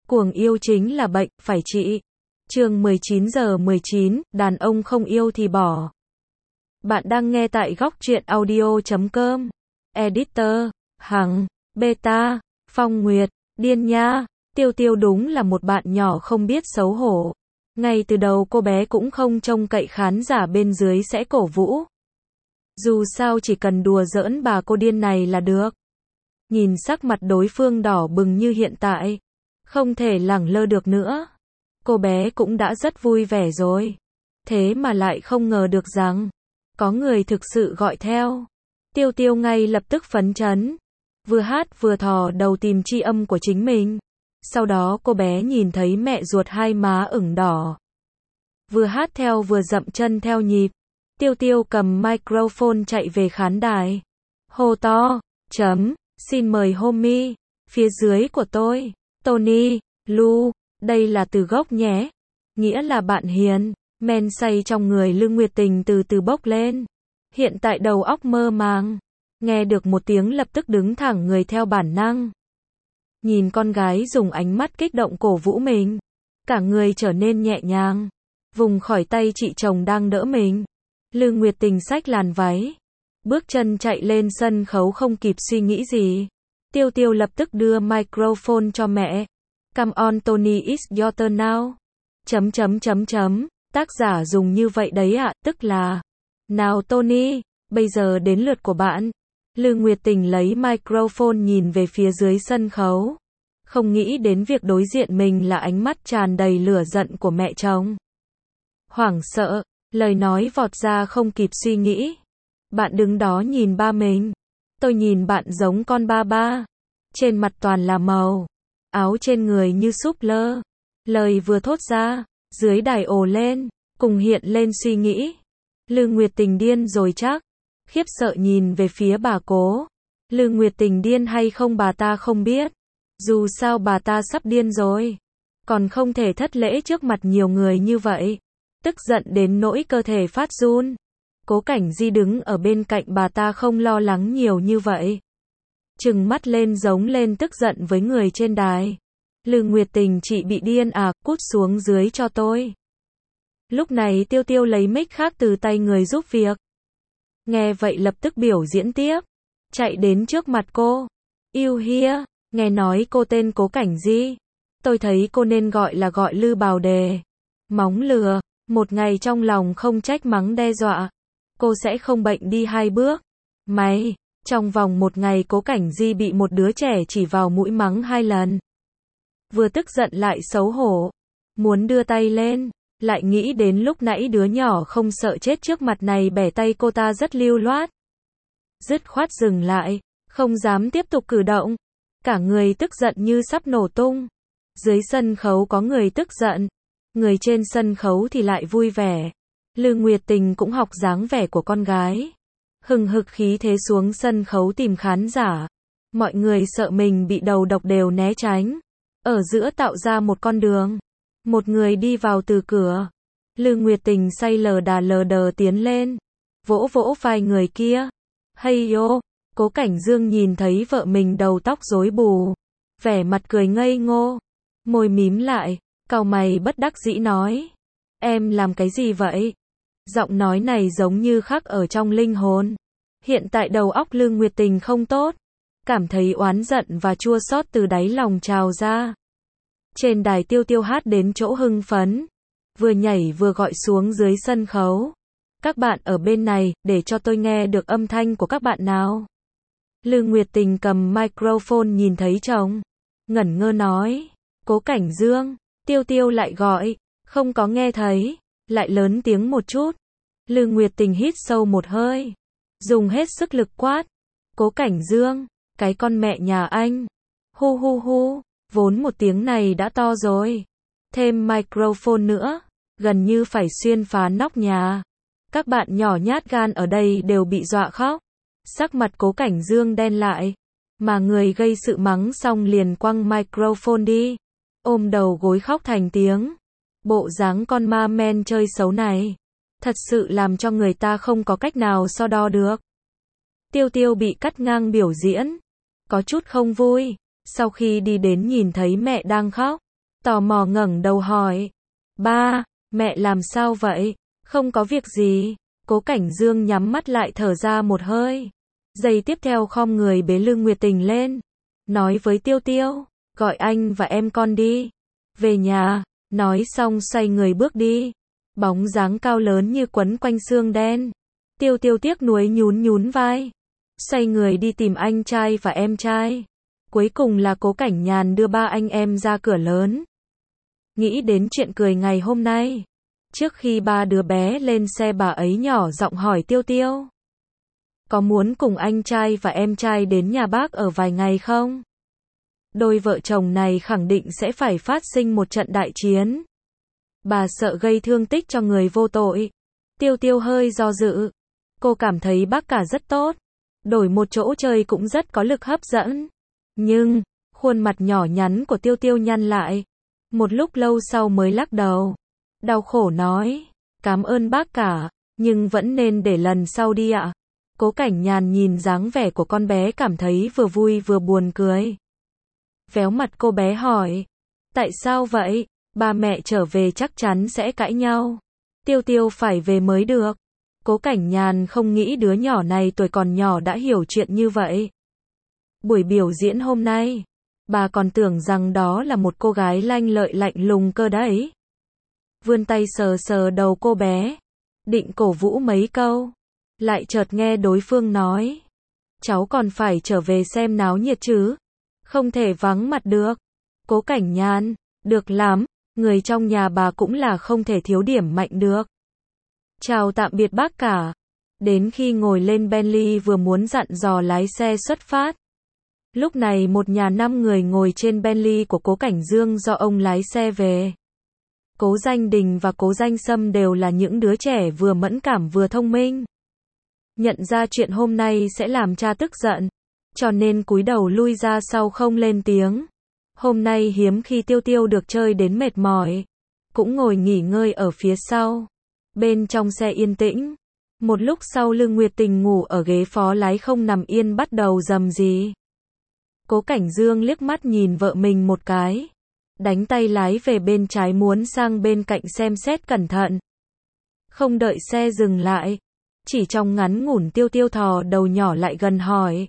Cuồng yêu chính là bệnh, phải trị. Chương 19:19, đàn ông không yêu thì bỏ. Bạn đang nghe tại góc truyện audio.com. Editor, Hằng, Beta, Phong Nguyệt, điên nha. Tiêu Tiêu đúng là một bạn nhỏ không biết xấu hổ. Ngay từ đầu cô bé cũng không trông cậy khán giả bên dưới sẽ cổ vũ. Dù sao chỉ cần đùa giỡn bà cô điên này là được. Nhìn sắc mặt đối phương đỏ bừng như hiện tại, không thể lẳng lơ được nữa. Cô bé cũng đã rất vui vẻ rồi. Thế mà lại không ngờ được rằng có người thực sự gọi theo. Tiêu Tiêu ngay lập tức phấn chấn, vừa hát vừa thò đầu tìm tri âm của chính mình. Sau đó cô bé nhìn thấy mẹ ruột hai má ửng đỏ, vừa hát theo vừa dậm chân theo nhịp. Tiêu Tiêu cầm microphone chạy về khán đài, hô to, xin mời homie, phía dưới của tôi, Tony, Lu, đây là từ gốc nhé, nghĩa là bạn hiền. Men say trong người Lương Nguyệt Tình từ từ bốc lên. Hiện tại đầu óc mơ màng, nghe được một tiếng lập tức đứng thẳng người theo bản năng. Nhìn con gái dùng ánh mắt kích động cổ vũ mình, cả người trở nên nhẹ nhàng, vùng khỏi tay chị chồng đang đỡ mình. Lương Nguyệt Tình xách làn váy, bước chân chạy lên sân khấu không kịp suy nghĩ gì. Tiêu Tiêu lập tức đưa microphone cho mẹ. Come on Tony, it's your turn now. Tác giả dùng như vậy đấy ạ, tức là nào Tony, bây giờ đến lượt của bạn. Lương Nguyệt Tình lấy microphone nhìn về phía dưới sân khấu, không nghĩ đến việc đối diện mình là ánh mắt tràn đầy lửa giận của mẹ chồng. Hoảng sợ, lời nói vọt ra không kịp suy nghĩ. Bạn đứng đó nhìn ba mình. Tôi nhìn bạn giống con ba ba. Trên mặt toàn là màu, áo trên người như súp lơ. Lời vừa thốt ra, dưới đài ồ lên, cùng hiện lên suy nghĩ. Lương Nguyệt Tình điên rồi chắc. Khiếp sợ nhìn về phía bà cố. Lương Nguyệt Tình điên hay không bà ta không biết. Dù sao bà ta sắp điên rồi, còn không thể thất lễ trước mặt nhiều người như vậy. Tức giận đến nỗi cơ thể phát run. Cố Cảnh Di đứng ở bên cạnh bà ta không lo lắng nhiều như vậy, trừng mắt lên giống lên tức giận với người trên đài. Lương Nguyệt Tình, chị bị điên à, cút xuống dưới cho tôi. Lúc này Tiêu Tiêu lấy mic khác từ tay người giúp việc. Nghe vậy lập tức biểu diễn tiếp, chạy đến trước mặt cô. You here, nghe nói cô tên Cố Cảnh Di. Tôi thấy cô nên gọi Lư Bào Đề. Móng lừa, một ngày trong lòng không trách mắng đe dọa, cô sẽ không bệnh đi 2 bước. Mày, trong vòng 1 ngày Cố Cảnh Di bị một đứa trẻ chỉ vào mũi mắng 2 lần. Vừa tức giận lại xấu hổ, muốn đưa tay lên, lại nghĩ đến lúc nãy đứa nhỏ không sợ chết trước mặt này bẻ tay cô ta rất lưu loát. Dứt khoát dừng lại, không dám tiếp tục cử động. Cả người tức giận như sắp nổ tung. Dưới sân khấu có người tức giận, người trên sân khấu thì lại vui vẻ. Lương Nguyệt Tình cũng học dáng vẻ của con gái, hừng hực khí thế xuống sân khấu tìm khán giả. Mọi người sợ mình bị đầu độc đều né tránh. Ở giữa tạo ra một con đường. Một người đi vào từ cửa. Lương Nguyệt Tình say lờ đờ tiến lên, vỗ vỗ vai người kia. Hey yo, Cố Cảnh Dương nhìn thấy vợ mình đầu tóc rối bù, vẻ mặt cười ngây ngô, môi mím lại, cau mày bất đắc dĩ nói. Em làm cái gì vậy? Giọng nói này giống như khắc ở trong linh hồn. Hiện tại đầu óc Lương Nguyệt Tình không tốt, cảm thấy oán giận và chua xót từ đáy lòng trào ra. Trên đài Tiêu Tiêu hát đến chỗ hưng phấn, vừa nhảy vừa gọi xuống dưới sân khấu. Các bạn ở bên này, để cho tôi nghe được âm thanh của các bạn nào. Lương Nguyệt Tình cầm microphone nhìn thấy chồng, ngẩn ngơ nói. Cố Cảnh Dương. Tiêu Tiêu lại gọi, không có nghe thấy, lại lớn tiếng một chút. Lương Nguyệt Tình hít sâu một hơi, dùng hết sức lực quát. Cố Cảnh Dương, cái con mẹ nhà anh. Hu hu hu, vốn một tiếng này đã to rồi. Thêm microphone nữa, gần như phải xuyên phá nóc nhà. Các bạn nhỏ nhát gan ở đây đều bị dọa khóc. Sắc mặt Cố Cảnh Dương đen lại, mà người gây sự mắng xong liền quăng microphone đi, ôm đầu gối khóc thành tiếng. Bộ dáng con ma men chơi xấu này, thật sự làm cho người ta không có cách nào so đo được. Tiêu Tiêu bị cắt ngang biểu diễn, có chút không vui. Sau khi đi đến nhìn thấy mẹ đang khóc, tò mò ngẩng đầu hỏi. Ba, mẹ làm sao vậy? Không có việc gì. Cố Cảnh Dương nhắm mắt lại thở ra một hơi. Giây tiếp theo khom người bế Lương Nguyệt Tình lên. Nói với Tiêu Tiêu, gọi anh và em con đi. Về nhà, nói xong xoay người bước đi. Bóng dáng cao lớn như quấn quanh xương đen. Tiêu Tiêu tiếc nuối nhún nhún vai. Xoay người đi tìm anh trai và em trai. Cuối cùng là Cố Cảnh Nhàn đưa ba anh em ra cửa lớn. Nghĩ đến chuyện cười ngày hôm nay. Trước khi ba đứa bé lên xe bà ấy nhỏ giọng hỏi Tiêu Tiêu. Có muốn cùng anh trai và em trai đến nhà bác ở vài ngày không? Đôi vợ chồng này khẳng định sẽ phải phát sinh một trận đại chiến. Bà sợ gây thương tích cho người vô tội. Tiêu Tiêu hơi do dự. Cô cảm thấy bác cả rất tốt. Đổi một chỗ chơi cũng rất có lực hấp dẫn. Nhưng, khuôn mặt nhỏ nhắn của Tiêu Tiêu nhăn lại. Một lúc lâu sau mới lắc đầu. Đau khổ nói. Cảm ơn bác cả, nhưng vẫn nên để lần sau đi ạ. Cố Cảnh Nhàn nhìn dáng vẻ của con bé cảm thấy vừa vui vừa buồn cười. Véo mặt cô bé hỏi. Tại sao vậy? Ba mẹ trở về chắc chắn sẽ cãi nhau. Tiêu Tiêu phải về mới được. Cố Cảnh Nhàn không nghĩ đứa nhỏ này tuổi còn nhỏ đã hiểu chuyện như vậy. Buổi biểu diễn hôm nay, bà còn tưởng rằng đó là một cô gái lanh lợi lạnh lùng cơ đấy. Vươn tay sờ sờ đầu cô bé, định cổ vũ mấy câu, lại chợt nghe đối phương nói. Cháu còn phải trở về xem náo nhiệt chứ, không thể vắng mặt được. Cố Cảnh Nhàn, được lắm, người trong nhà bà cũng là không thể thiếu điểm mạnh được. Chào tạm biệt bác cả. Đến khi ngồi lên Bentley vừa muốn dặn dò lái xe xuất phát. Lúc này một nhà 5 người ngồi trên Bentley của Cố Cảnh Dương do ông lái xe về. Cố Danh Đình và Cố Danh Sâm đều là những đứa trẻ vừa mẫn cảm vừa thông minh. Nhận ra chuyện hôm nay sẽ làm cha tức giận, cho nên cúi đầu lui ra sau không lên tiếng. Hôm nay hiếm khi Tiêu Tiêu được chơi đến mệt mỏi, cũng ngồi nghỉ ngơi ở phía sau. Bên trong xe yên tĩnh. Một lúc sau Lương Nguyệt Tình ngủ ở ghế phó lái không nằm yên bắt đầu rầm rì. Cố Cảnh Dương liếc mắt nhìn vợ mình một cái. Đánh tay lái về bên trái muốn sang bên cạnh xem xét cẩn thận. Không đợi xe dừng lại. Chỉ trong ngắn ngủn Tiêu Tiêu thò đầu nhỏ lại gần hỏi.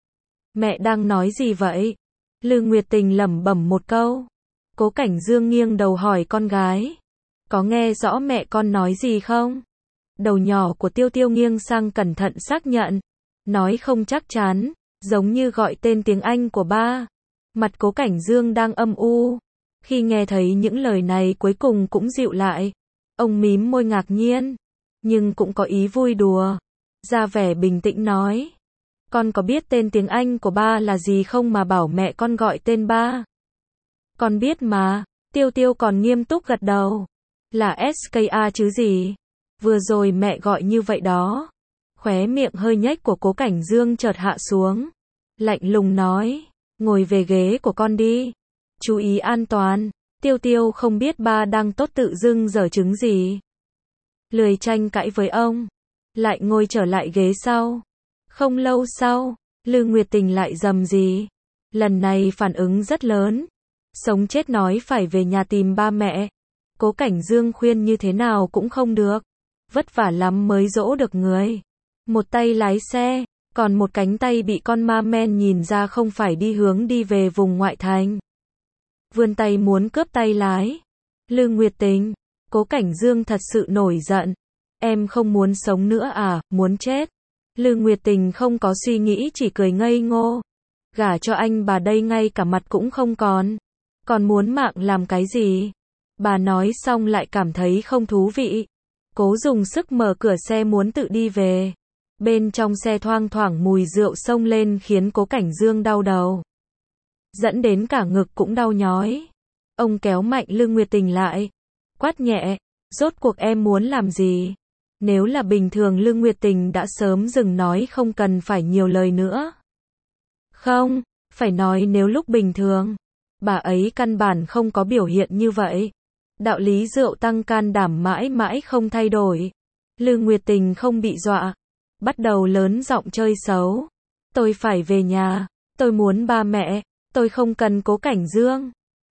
Mẹ đang nói gì vậy? Lương Nguyệt Tình lẩm bẩm một câu. Cố Cảnh Dương nghiêng đầu hỏi con gái. Có nghe rõ mẹ con nói gì không? Đầu nhỏ của Tiêu Tiêu nghiêng sang cẩn thận xác nhận. Nói không chắc chắn, giống như gọi tên tiếng Anh của ba. Mặt Cố Cảnh Dương đang âm u. Khi nghe thấy những lời này cuối cùng cũng dịu lại. Ông mím môi ngạc nhiên, nhưng cũng có ý vui đùa. Ra vẻ bình tĩnh nói. Con có biết tên tiếng Anh của ba là gì không mà bảo mẹ con gọi tên ba? Con biết mà. Tiêu Tiêu còn nghiêm túc gật đầu. Là SKA chứ gì? Vừa rồi mẹ gọi như vậy đó. Khóe miệng hơi nhếch của Cố Cảnh Dương chợt hạ xuống. Lạnh lùng nói. Ngồi về ghế của con đi. Chú ý an toàn. Tiêu Tiêu không biết ba đang tốt tự dưng giở trứng gì. Lười tranh cãi với ông. Lại ngồi trở lại ghế sau. Không lâu sau, Lương Nguyệt Tình lại rầm rì. Lần này phản ứng rất lớn. Sống chết nói phải về nhà tìm ba mẹ. Cố Cảnh Dương khuyên như thế nào cũng không được. Vất vả lắm mới dỗ được người. Một tay lái xe, còn một cánh tay bị con ma men nhìn ra không phải đi về vùng ngoại thành. Vươn tay muốn cướp tay lái. Lương Nguyệt Tình, Cố Cảnh Dương thật sự nổi giận. Em không muốn sống nữa à, muốn chết. Lương Nguyệt Tình không có suy nghĩ chỉ cười ngây ngô. Gả cho anh bà đây ngay cả mặt cũng không còn. Còn muốn mạng làm cái gì? Bà nói xong lại cảm thấy không thú vị. Cố dùng sức mở cửa xe muốn tự đi về. Bên trong xe thoang thoảng mùi rượu xông lên khiến Cố Cảnh Dương đau đầu. Dẫn đến cả ngực cũng đau nhói. Ông kéo mạnh Lương Nguyệt Tình lại. Quát nhẹ, rốt cuộc em muốn làm gì? Nếu là bình thường Lương Nguyệt Tình đã sớm dừng nói không cần phải nhiều lời nữa. Không, phải nói nếu lúc bình thường, bà ấy căn bản không có biểu hiện như vậy. Đạo lý rượu tăng can đảm mãi mãi không thay đổi. Lương Nguyệt Tình không bị dọa. Bắt đầu lớn giọng chơi xấu. Tôi phải về nhà. Tôi muốn ba mẹ. Tôi không cần Cố Cảnh Dương.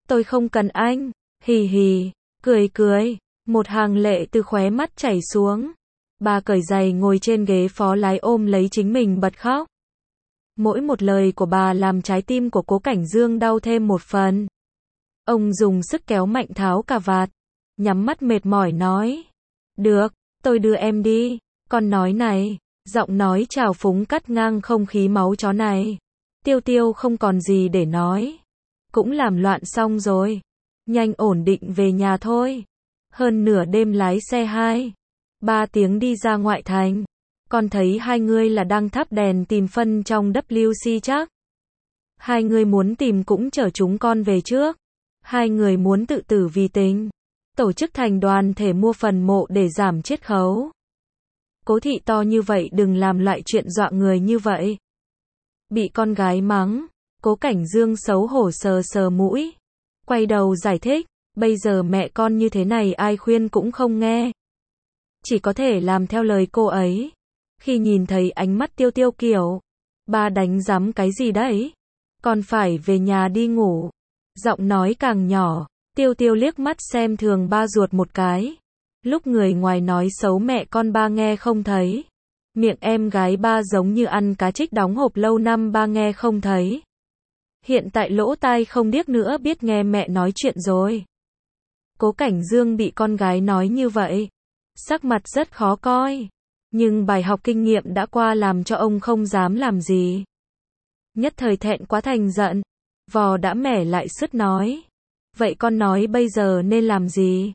Tôi không cần anh. Hì hì, cười cười. Một hàng lệ từ khóe mắt chảy xuống. Bà cởi giày ngồi trên ghế phó lái ôm lấy chính mình bật khóc. Mỗi một lời của bà làm trái tim của Cố Cảnh Dương đau thêm một phần. Ông dùng sức kéo mạnh tháo cà vạt, nhắm mắt mệt mỏi nói. Được, tôi đưa em đi. Con nói này, giọng nói trào phúng cắt ngang không khí máu chó này. Tiêu Tiêu không còn gì để nói. Cũng làm loạn xong rồi. Nhanh ổn định về nhà thôi. Hơn nửa đêm lái xe 2-3 tiếng đi ra ngoại thành. Con thấy hai người là đang thắp đèn tìm phân trong WC chắc. Hai người muốn tìm cũng chở chúng con về trước. Hai người muốn tự tử vì tình. Tổ chức thành đoàn thể mua phần mộ để giảm chiết khấu. Cố thị to như vậy đừng làm loại chuyện dọa người như vậy. Bị con gái mắng, Cố Cảnh Dương xấu hổ sờ sờ mũi. Quay đầu giải thích, bây giờ mẹ con như thế này ai khuyên cũng không nghe. Chỉ có thể làm theo lời cô ấy. Khi nhìn thấy ánh mắt Tiêu Tiêu kiểu, ba đánh giám cái gì đấy? Con phải về nhà đi ngủ. Giọng nói càng nhỏ, Tiêu Tiêu liếc mắt xem thường ba ruột một cái. Lúc người ngoài nói xấu mẹ con ba nghe không thấy. Miệng em gái ba giống như ăn cá trích đóng hộp lâu năm ba nghe không thấy. Hiện tại lỗ tai không điếc nữa biết nghe mẹ nói chuyện rồi. Cố Cảnh Dương bị con gái nói như vậy. Sắc mặt rất khó coi. Nhưng bài học kinh nghiệm đã qua làm cho ông không dám làm gì. Nhất thời thẹn quá thành giận. Vò đã mẻ lại sứt nói. Vậy con nói bây giờ nên làm gì?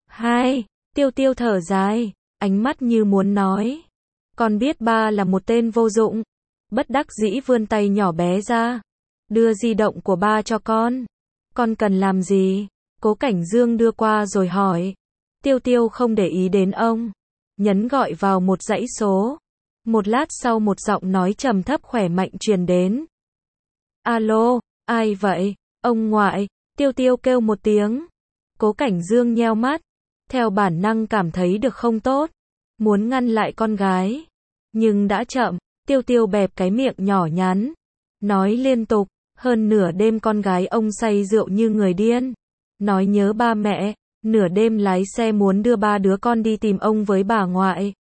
Tiêu Tiêu thở dài, ánh mắt như muốn nói. Con biết ba là một tên vô dụng. Bất đắc dĩ vươn tay nhỏ bé ra. Đưa di động của ba cho con. Con cần làm gì? Cố Cảnh Dương đưa qua rồi hỏi. Tiêu Tiêu không để ý đến ông. Nhấn gọi vào một dãy số. Một lát sau một giọng nói trầm thấp khỏe mạnh truyền đến. Alo, ai vậy? Ông ngoại. Tiêu Tiêu kêu một tiếng. Cố Cảnh Dương nheo mắt. Theo bản năng cảm thấy được không tốt. Muốn ngăn lại con gái. Nhưng đã chậm. Tiêu Tiêu bẹp cái miệng nhỏ nhắn. Nói liên tục. Hơn nửa đêm con gái ông say rượu như người điên. Nói nhớ ba mẹ. Nửa đêm lái xe muốn đưa ba đứa con đi tìm ông với bà ngoại.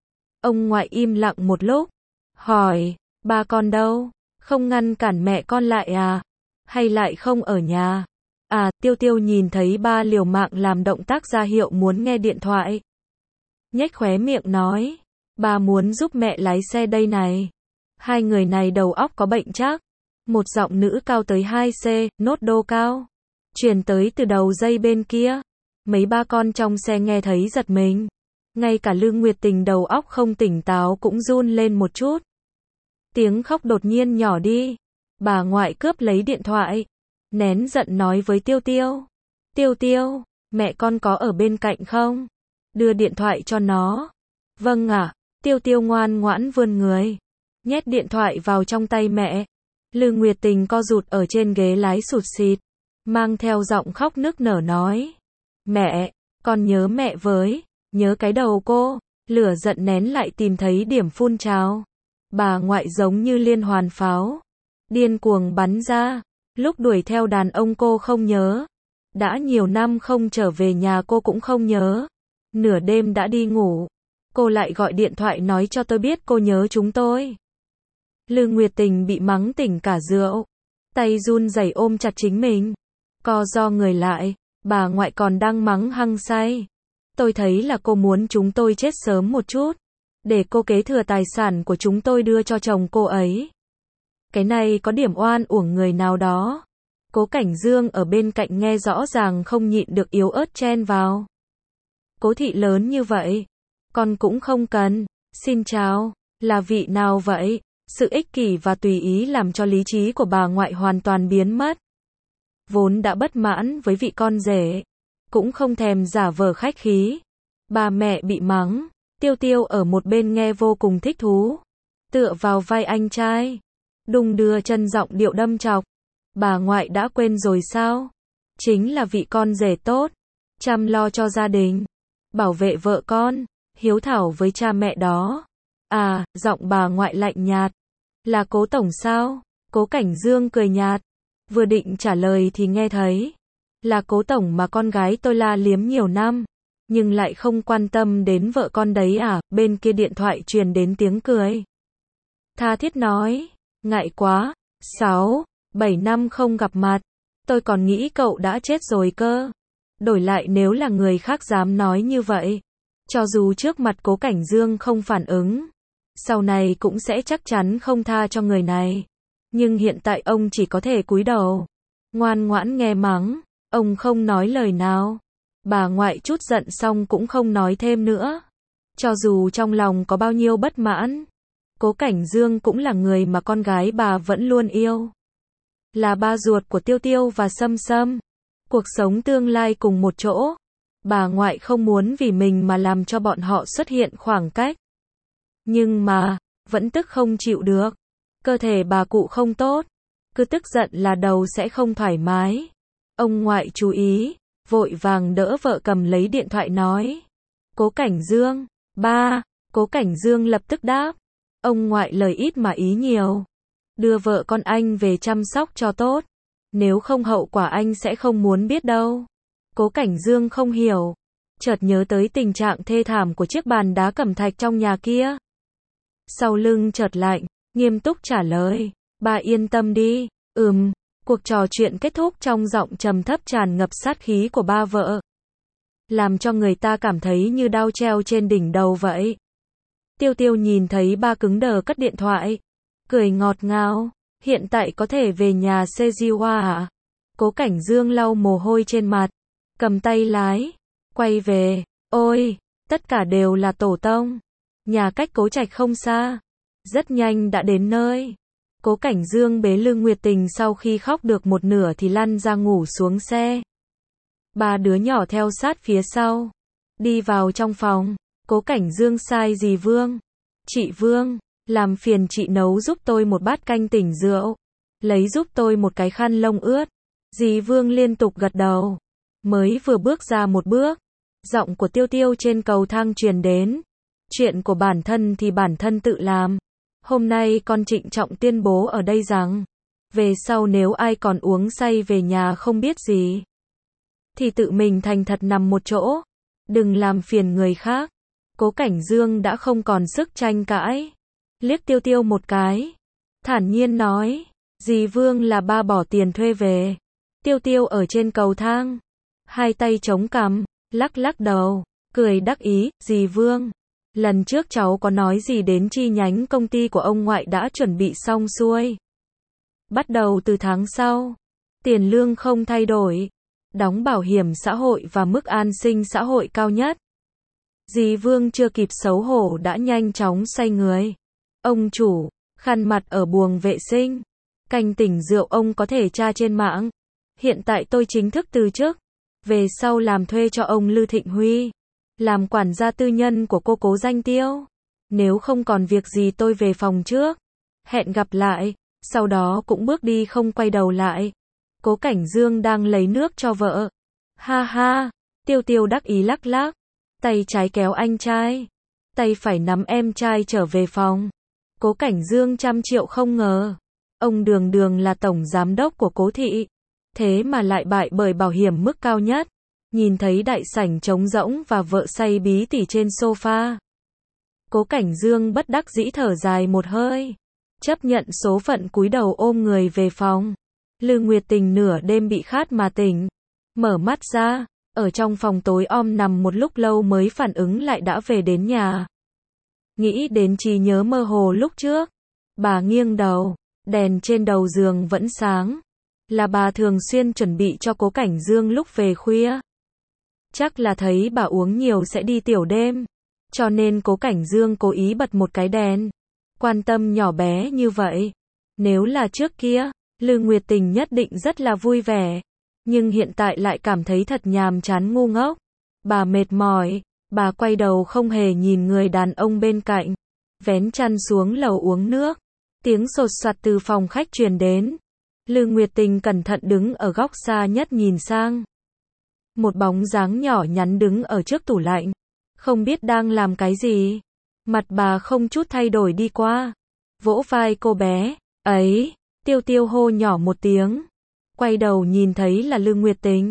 Ông ngoại im lặng một lúc. Hỏi. Ba con đâu? Không ngăn cản mẹ con lại à? Hay lại không ở nhà? À, Tiêu Tiêu nhìn thấy ba liều mạng làm động tác ra hiệu muốn nghe điện thoại. Nhếch khóe miệng nói. Ba muốn giúp mẹ lái xe đây này. Hai người này đầu óc có bệnh chắc. Một giọng nữ cao tới 2C, nốt đô cao. Truyền tới từ đầu dây bên kia. Mấy ba con trong xe nghe thấy giật mình. Ngay cả Lương Nguyệt Tình đầu óc không tỉnh táo cũng run lên một chút. Tiếng khóc đột nhiên nhỏ đi. Bà ngoại cướp lấy điện thoại. Nén giận nói với Tiêu Tiêu. Tiêu Tiêu, mẹ con có ở bên cạnh không? Đưa điện thoại cho nó. Vâng ạ. Tiêu Tiêu ngoan ngoãn vươn người. Nhét điện thoại vào trong tay mẹ. Lương Nguyệt Tình co rụt ở trên ghế lái sụt sịt. Mang theo giọng khóc nức nở nói. Mẹ, con nhớ mẹ với. Nhớ cái đầu cô. Lửa giận nén lại tìm thấy điểm phun trào. Bà ngoại giống như liên hoàn pháo. Điên cuồng bắn ra. Lúc đuổi theo đàn ông cô không nhớ. Đã nhiều năm không trở về nhà cô cũng không nhớ. Nửa đêm đã đi ngủ. Cô lại gọi điện thoại nói cho tôi biết cô nhớ chúng tôi. Lương Nguyệt Tình bị mắng tỉnh cả rượu. Tay run rẩy ôm chặt chính mình. Co ro người lại. Bà ngoại còn đang mắng hăng say. Tôi thấy là cô muốn chúng tôi chết sớm một chút. Để cô kế thừa tài sản của chúng tôi đưa cho chồng cô ấy. Cái này có điểm oan uổng người nào đó. Cố Cảnh Dương ở bên cạnh nghe rõ ràng không nhịn được yếu ớt chen vào. Cố thị lớn như vậy. Con cũng không cần. Xin chào. Là vị nào vậy? Sự ích kỷ và tùy ý làm cho lý trí của bà ngoại hoàn toàn biến mất. Vốn đã bất mãn với vị con rể. Cũng không thèm giả vờ khách khí. Bà mẹ bị mắng. Tiêu Tiêu ở một bên nghe vô cùng thích thú. Tựa vào vai anh trai. Đùng đưa chân giọng điệu đâm chọc. Bà ngoại đã quên rồi sao? Chính là vị con rể tốt. Chăm lo cho gia đình. Bảo vệ vợ con. Hiếu thảo với cha mẹ đó. À, giọng bà ngoại lạnh nhạt. Là Cố tổng sao? Cố Cảnh Dương cười nhạt. Vừa định trả lời thì nghe thấy. Là Cố tổng mà con gái tôi la liếm nhiều năm, nhưng lại không quan tâm đến vợ con đấy à? Bên kia điện thoại truyền đến tiếng cười. Tha thiết nói, ngại quá, 6, 7 năm không gặp mặt, tôi còn nghĩ cậu đã chết rồi cơ. Đổi lại nếu là người khác dám nói như vậy, cho dù trước mặt Cố Cảnh Dương không phản ứng, sau này cũng sẽ chắc chắn không tha cho người này. Nhưng hiện tại ông chỉ có thể cúi đầu, ngoan ngoãn nghe mắng, ông không nói lời nào. Bà ngoại chút giận xong cũng không nói thêm nữa. Cho dù trong lòng có bao nhiêu bất mãn, Cố Cảnh Dương cũng là người mà con gái bà vẫn luôn yêu. Là ba ruột của Tiêu Tiêu và Sâm Sâm. Cuộc sống tương lai cùng một chỗ. Bà ngoại không muốn vì mình mà làm cho bọn họ xuất hiện khoảng cách. Nhưng mà, vẫn tức không chịu được. Cơ thể bà cụ không tốt. Cứ tức giận là đầu sẽ không thoải mái. Ông ngoại chú ý, vội vàng đỡ vợ cầm lấy điện thoại nói. Cố Cảnh Dương, ba. Cố Cảnh Dương lập tức đáp. Ông ngoại lời ít mà ý nhiều. Đưa vợ con anh về chăm sóc cho tốt. Nếu không hậu quả anh sẽ không muốn biết đâu. Cố Cảnh Dương không hiểu. Chợt nhớ tới tình trạng thê thảm của chiếc bàn đá cẩm thạch trong nhà kia. Sau lưng chợt lạnh, nghiêm túc trả lời. Bà yên tâm đi. Cuộc trò chuyện kết thúc trong giọng trầm thấp tràn ngập sát khí của ba vợ. Làm cho người ta cảm thấy như đao treo trên đỉnh đầu vậy. Tiêu Tiêu nhìn thấy ba cứng đờ cất điện thoại. Cười ngọt ngào. Hiện tại có thể về nhà Sejiwa à? Cố Cảnh Dương lau mồ hôi trên mặt. Cầm tay lái. Quay về. Ôi, tất cả đều là tổ tông. Nhà cách Cố Trạch không xa. Rất nhanh đã đến nơi. Cố Cảnh Dương bế Lương Nguyệt Tình sau khi khóc được một nửa thì lăn ra ngủ xuống xe. Ba đứa nhỏ theo sát phía sau. Đi vào trong phòng. Cố Cảnh Dương sai dì Vương. Chị Vương, làm phiền chị nấu giúp tôi một bát canh tỉnh rượu. Lấy giúp tôi một cái khăn lông ướt. Dì Vương liên tục gật đầu. Mới vừa bước ra một bước, giọng của Tiêu Tiêu trên cầu thang truyền đến. Chuyện của bản thân thì bản thân tự làm. Hôm nay con trịnh trọng tuyên bố ở đây rằng, về sau nếu ai còn uống say về nhà không biết gì, thì tự mình thành thật nằm một chỗ. Đừng làm phiền người khác. Cố Cảnh Dương đã không còn sức tranh cãi. Liếc Tiêu Tiêu một cái. Thản nhiên nói, dì Vương là ba bỏ tiền thuê về. Tiêu Tiêu ở trên cầu thang. Hai tay chống cằm, lắc lắc đầu, cười đắc ý, dì Vương. Lần trước cháu có nói gì đến chi nhánh công ty của ông ngoại đã chuẩn bị xong xuôi. Bắt đầu từ tháng sau, tiền lương không thay đổi, đóng bảo hiểm xã hội và mức an sinh xã hội cao nhất. Dì Vương chưa kịp xấu hổ đã nhanh chóng xoay người. Ông chủ, khăn mặt ở buồng vệ sinh. Canh tỉnh rượu ông có thể tra trên mạng. Hiện tại tôi chính thức từ chức. Về sau làm thuê cho ông Lư Thịnh Huy. Làm quản gia tư nhân của cô Cố Danh Tiêu. Nếu không còn việc gì tôi về phòng trước. Hẹn gặp lại. Sau đó cũng bước đi không quay đầu lại. Cố Cảnh Dương đang lấy nước cho vợ. Ha ha. Tiêu Tiêu đắc ý lắc lắc. Tay trái kéo anh trai. Tay phải nắm em trai trở về phòng. Cố Cảnh Dương trăm triệu không ngờ. Ông Đường Đường là tổng giám đốc của Cố thị. Thế mà lại bại bởi bảo hiểm mức cao nhất. Nhìn thấy đại sảnh trống rỗng và vợ say bí tỉ trên sofa. Cố Cảnh Dương bất đắc dĩ thở dài một hơi. Chấp nhận số phận cúi đầu ôm người về phòng. Lư Nguyệt Tình nửa đêm bị khát mà tỉnh. Mở mắt ra, ở trong phòng tối om nằm một lúc lâu mới phản ứng lại đã về đến nhà. Nghĩ đến trí nhớ mơ hồ lúc trước. Bà nghiêng đầu, đèn trên đầu giường vẫn sáng. Là bà thường xuyên chuẩn bị cho Cố Cảnh Dương lúc về khuya. Chắc là thấy bà uống nhiều sẽ đi tiểu đêm. Cho nên Cố Cảnh Dương cố ý bật một cái đèn. Quan tâm nhỏ bé như vậy. Nếu là trước kia, Lư Nguyệt Tình nhất định rất là vui vẻ. Nhưng hiện tại lại cảm thấy thật nhàm chán ngu ngốc. Bà mệt mỏi. Bà quay đầu không hề nhìn người đàn ông bên cạnh. Vén chăn xuống lầu uống nước. Tiếng sột soạt từ phòng khách truyền đến. Lư Nguyệt Tình cẩn thận đứng ở góc xa nhất nhìn sang. Một bóng dáng nhỏ nhắn đứng ở trước tủ lạnh. Không biết đang làm cái gì. Mặt bà không chút thay đổi đi qua. Vỗ vai cô bé. Ấy, Tiêu Tiêu hô nhỏ một tiếng. Quay đầu nhìn thấy là Lư Nguyệt Tình.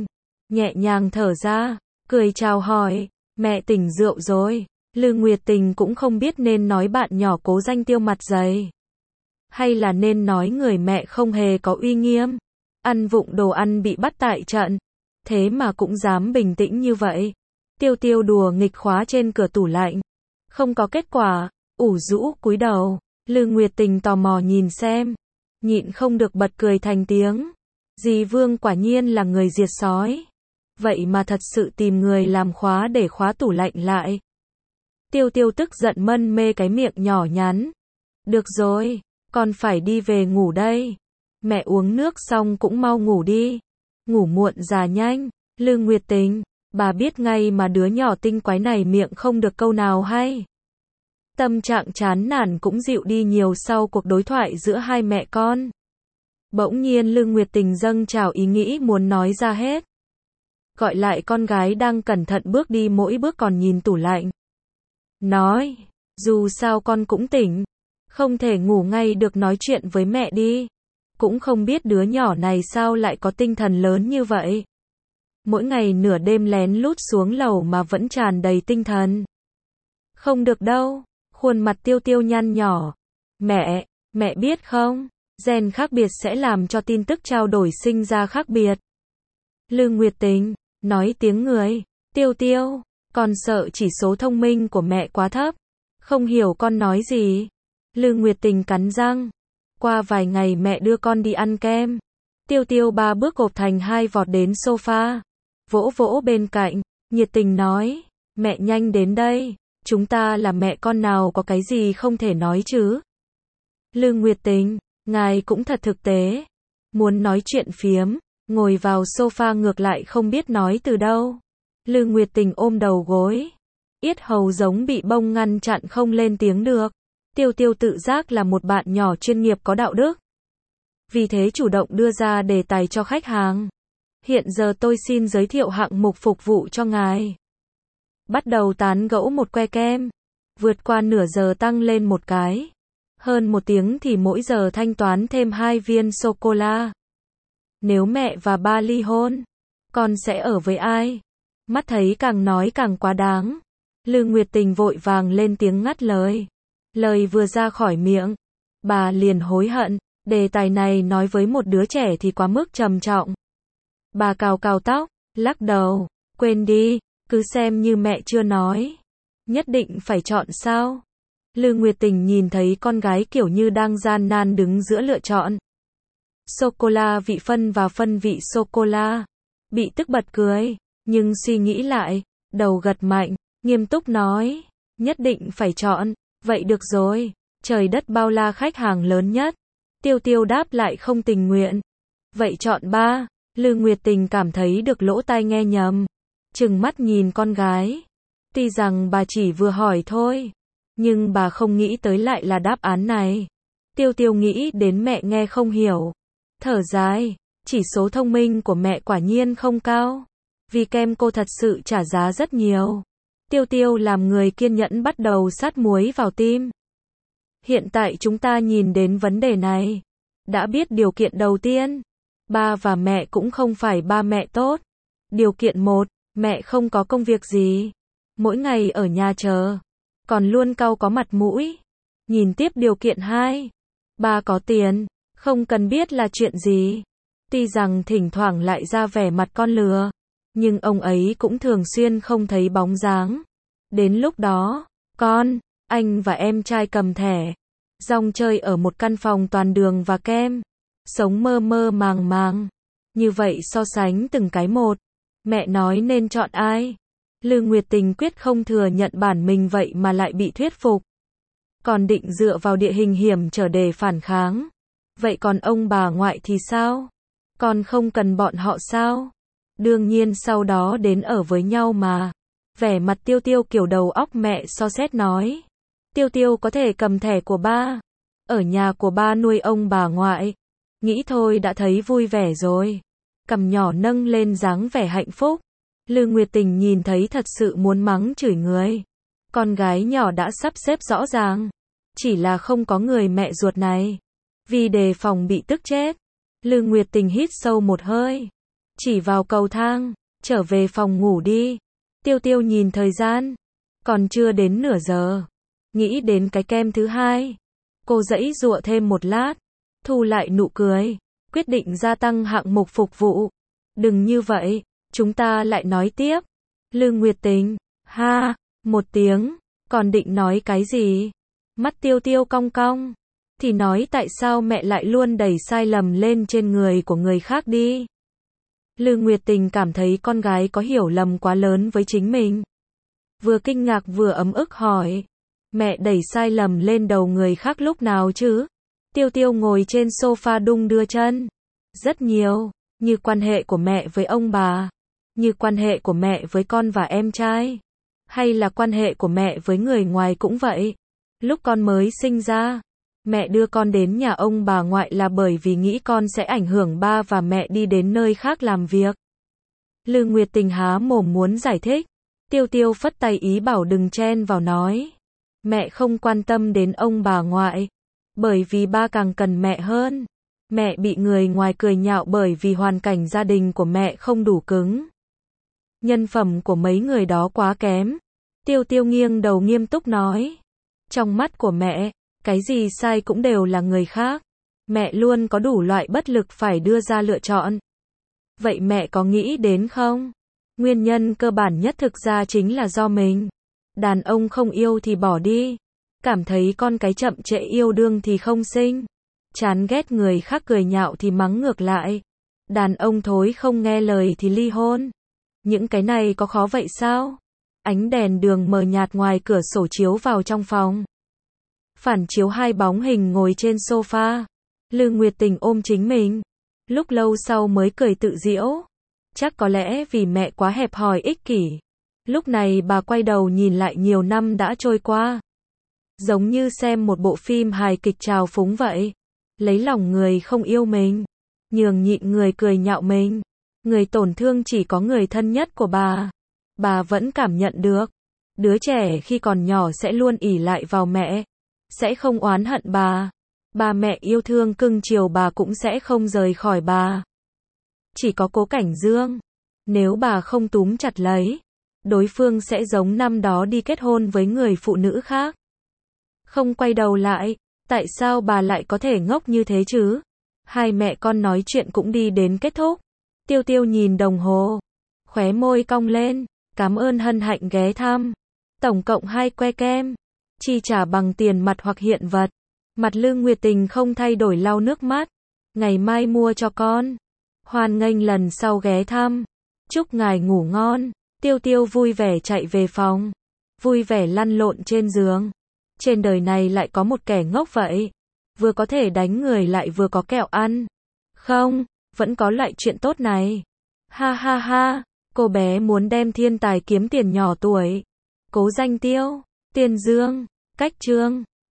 nhẹ nhàng thở ra, cười chào hỏi, mẹ tỉnh rượu rồi. Lư Nguyệt Tình cũng không biết nên nói bạn nhỏ cố danh Tiêu mặt dày, hay là nên nói người mẹ không hề có uy nghiêm, ăn vụng đồ ăn bị bắt tại trận, thế mà cũng dám bình tĩnh như vậy. Tiêu Tiêu đùa nghịch khóa trên cửa tủ lạnh, không có kết quả, ủ rũ cúi đầu. Lư Nguyệt Tình tò mò nhìn xem, nhịn không được bật cười thành tiếng. Dì Vương quả nhiên là người diệt sói, vậy mà thật sự tìm người làm khóa để khóa tủ lạnh lại. Tiêu Tiêu tức giận mân mê cái miệng nhỏ nhắn. Được rồi, con phải đi về ngủ đây. Mẹ uống nước xong cũng mau ngủ đi. Ngủ muộn già nhanh. Lư Nguyệt Tình, bà biết ngay mà đứa nhỏ tinh quái này miệng không được câu nào hay. Tâm trạng chán nản cũng dịu đi nhiều sau cuộc đối thoại giữa hai mẹ con. Bỗng nhiên Lư Nguyệt Tình dâng trào ý nghĩ muốn nói ra hết. Gọi lại con gái đang cẩn thận bước đi mỗi bước còn nhìn tủ lạnh. Nói, dù sao con cũng tỉnh, không thể ngủ ngay được, nói chuyện với mẹ đi. Cũng không biết đứa nhỏ này sao lại có tinh thần lớn như vậy. Mỗi ngày nửa đêm lén lút xuống lầu mà vẫn tràn đầy tinh thần. Không được đâu, khuôn mặt Tiêu Tiêu nhăn nhỏ. Mẹ biết không, gen khác biệt sẽ làm cho tin tức trao đổi sinh ra khác biệt. Lư Nguyệt Tình, nói tiếng người. Tiêu Tiêu, con sợ chỉ số thông minh của mẹ quá thấp, không hiểu con nói gì. Lư Nguyệt Tình cắn răng. Qua vài ngày mẹ đưa con đi ăn kem. Tiêu Tiêu 3 bước gộp thành 2 vọt đến sofa, vỗ vỗ bên cạnh, nhiệt tình nói, mẹ nhanh đến đây, chúng ta là mẹ con nào có cái gì không thể nói chứ. Lư Nguyệt Tình, ngài cũng thật thực tế, muốn nói chuyện phiếm, ngồi vào sofa ngược lại không biết nói từ đâu. Lư Nguyệt Tình ôm đầu gối, yết hầu giống bị bông ngăn chặn không lên tiếng được. Tiêu Tiêu tự giác là một bạn nhỏ chuyên nghiệp có đạo đức, vì thế chủ động đưa ra đề tài cho khách hàng. Hiện giờ tôi xin giới thiệu hạng mục phục vụ cho ngài. Bắt đầu tán gẫu một que kem, vượt qua nửa giờ tăng lên một cái, hơn 1 tiếng thì mỗi giờ thanh toán thêm 2 viên sô-cô-la. Nếu mẹ và ba ly hôn, con sẽ ở với ai? Mắt thấy càng nói càng quá đáng, Lư Nguyệt Tình vội vàng lên tiếng ngắt lời. Lời vừa ra khỏi miệng, bà liền hối hận, đề tài này nói với một đứa trẻ thì quá mức trầm trọng. Bà cào cào tóc, lắc đầu, quên đi, cứ xem như mẹ chưa nói. Nhất định phải chọn sao? Lư Nguyệt Tình nhìn thấy con gái kiểu như đang gian nan đứng giữa lựa chọn sô-cô-la vị phân và phân vị sô-cô-la. Bị tức bật cười, nhưng suy nghĩ lại, đầu gật mạnh, nghiêm túc nói, nhất định phải chọn. Vậy được rồi, trời đất bao la khách hàng lớn nhất. Tiêu Tiêu đáp lại không tình nguyện. Vậy chọn 3. Lư Nguyệt Tình cảm thấy được lỗ tai nghe nhầm, trừng mắt nhìn con gái. Tuy rằng bà chỉ vừa hỏi thôi, nhưng bà không nghĩ tới lại là đáp án này. Tiêu Tiêu nghĩ đến mẹ nghe không hiểu, thở dài, chỉ số thông minh của mẹ quả nhiên không cao, vì kem cô thật sự trả giá rất nhiều. Tiêu Tiêu làm người kiên nhẫn bắt đầu sát muối vào tim. Hiện tại chúng ta nhìn đến vấn đề này, đã biết điều kiện đầu tiên, ba và mẹ cũng không phải ba mẹ tốt. Điều kiện 1, mẹ không có công việc gì, mỗi ngày ở nhà chờ, còn luôn cau có mặt mũi. Nhìn tiếp điều kiện 2, ba có tiền, không cần biết là chuyện gì. Tuy rằng thỉnh thoảng lại ra vẻ mặt con lừa, nhưng ông ấy cũng thường xuyên không thấy bóng dáng. Đến lúc đó, con, anh và em trai cầm thẻ, rong chơi ở một căn phòng toàn đường và kem, sống mơ mơ màng màng. Như vậy so sánh từng cái một, mẹ nói nên chọn ai? Lư Nguyệt Tình quyết không thừa nhận bản mình vậy mà lại bị thuyết phục. Còn định dựa vào địa hình hiểm trở để phản kháng. Vậy còn ông bà ngoại thì sao? Con không cần bọn họ sao? Đương nhiên sau đó đến ở với nhau mà. Vẻ mặt Tiêu Tiêu kiểu đầu óc mẹ so xét nói. Tiêu Tiêu có thể cầm thẻ của ba, ở nhà của ba nuôi ông bà ngoại. Nghĩ thôi đã thấy vui vẻ rồi. Cằm nhỏ nâng lên dáng vẻ hạnh phúc. Lư Nguyệt Tình nhìn thấy thật sự muốn mắng chửi người. Con gái nhỏ đã sắp xếp rõ ràng, chỉ là không có người mẹ ruột này. Vì đề phòng bị tức chết, Lư Nguyệt Tình hít sâu một hơi, chỉ vào cầu thang, trở về phòng ngủ đi. Tiêu Tiêu nhìn thời gian, còn chưa đến nửa giờ. Nghĩ đến cái kem thứ hai, cô giãy giụa thêm một lát, thu lại nụ cười, quyết định gia tăng hạng mục phục vụ. Đừng như vậy, chúng ta lại nói tiếp. Lư Nguyệt Tình, ha, một tiếng, còn định nói cái gì? Mắt Tiêu Tiêu cong cong, thì nói tại sao mẹ lại luôn đẩy sai lầm lên trên người của người khác đi. Lư Nguyệt Tình cảm thấy con gái có hiểu lầm quá lớn với chính mình. Vừa kinh ngạc vừa ấm ức hỏi, mẹ đẩy sai lầm lên đầu người khác lúc nào chứ? Tiêu Tiêu ngồi trên sofa đung đưa chân. Rất nhiều, như quan hệ của mẹ với ông bà, như quan hệ của mẹ với con và em trai, hay là quan hệ của mẹ với người ngoài cũng vậy. Lúc con mới sinh ra, mẹ đưa con đến nhà ông bà ngoại là bởi vì nghĩ con sẽ ảnh hưởng ba và mẹ đi đến nơi khác làm việc. Lư Nguyệt Tình há mồm muốn giải thích. Tiêu Tiêu phất tay ý bảo đừng chen vào nói. Mẹ không quan tâm đến ông bà ngoại, bởi vì ba càng cần mẹ hơn. Mẹ bị người ngoài cười nhạo bởi vì hoàn cảnh gia đình của mẹ không đủ cứng. Nhân phẩm của mấy người đó quá kém. Tiêu Tiêu nghiêng đầu nghiêm túc nói. Trong mắt của mẹ, cái gì sai cũng đều là người khác. Mẹ luôn có đủ loại bất lực phải đưa ra lựa chọn. Vậy mẹ có nghĩ đến không? Nguyên nhân cơ bản nhất thực ra chính là do mình. Đàn ông không yêu thì bỏ đi. Cảm thấy con cái chậm trễ yêu đương thì không sinh. Chán ghét người khác cười nhạo thì mắng ngược lại. Đàn ông thối không nghe lời thì ly hôn. Những cái này có khó vậy sao? Ánh đèn đường mờ nhạt ngoài cửa sổ chiếu vào trong phòng. Phản chiếu hai bóng hình ngồi trên sofa. Lư Nguyệt Tình ôm chính mình. Lúc lâu sau mới cười tự giễu. Chắc có lẽ vì mẹ quá hẹp hòi ích kỷ. Lúc này bà quay đầu nhìn lại nhiều năm đã trôi qua. Giống như xem một bộ phim hài kịch trào phúng vậy. Lấy lòng người không yêu mình. Nhường nhịn người cười nhạo mình. Người tổn thương chỉ có người thân nhất của bà. Bà vẫn cảm nhận được. Đứa trẻ khi còn nhỏ sẽ luôn ỷ lại vào mẹ. Sẽ không oán hận bà. Ba mẹ yêu thương cưng chiều bà cũng sẽ không rời khỏi bà. Chỉ có Cố Cảnh Dương. Nếu bà không túm chặt lấy, đối phương sẽ giống năm đó đi kết hôn với người phụ nữ khác. Không quay đầu lại, tại sao bà lại có thể ngốc như thế chứ? Hai mẹ con nói chuyện cũng đi đến kết thúc. Tiêu Tiêu nhìn đồng hồ, khóe môi cong lên, cảm ơn hân hạnh ghé thăm. Tổng cộng 2 que kem, chi trả bằng tiền mặt hoặc hiện vật. Mặt Lư Nguyệt Tình không thay đổi lau nước mắt. Ngày mai mua cho con. Hoan nghênh lần sau ghé thăm. Chúc ngài ngủ ngon. Tiêu Tiêu vui vẻ chạy về phòng. Vui vẻ lăn lộn trên giường. Trên đời này lại có một kẻ ngốc vậy. Vừa có thể đánh người lại vừa có kẹo ăn. Không, vẫn có loại chuyện tốt này. Ha ha ha, cô bé muốn đem thiên tài kiếm tiền nhỏ tuổi. Cố Danh Tiêu, Tiên Dương, Cách Chương.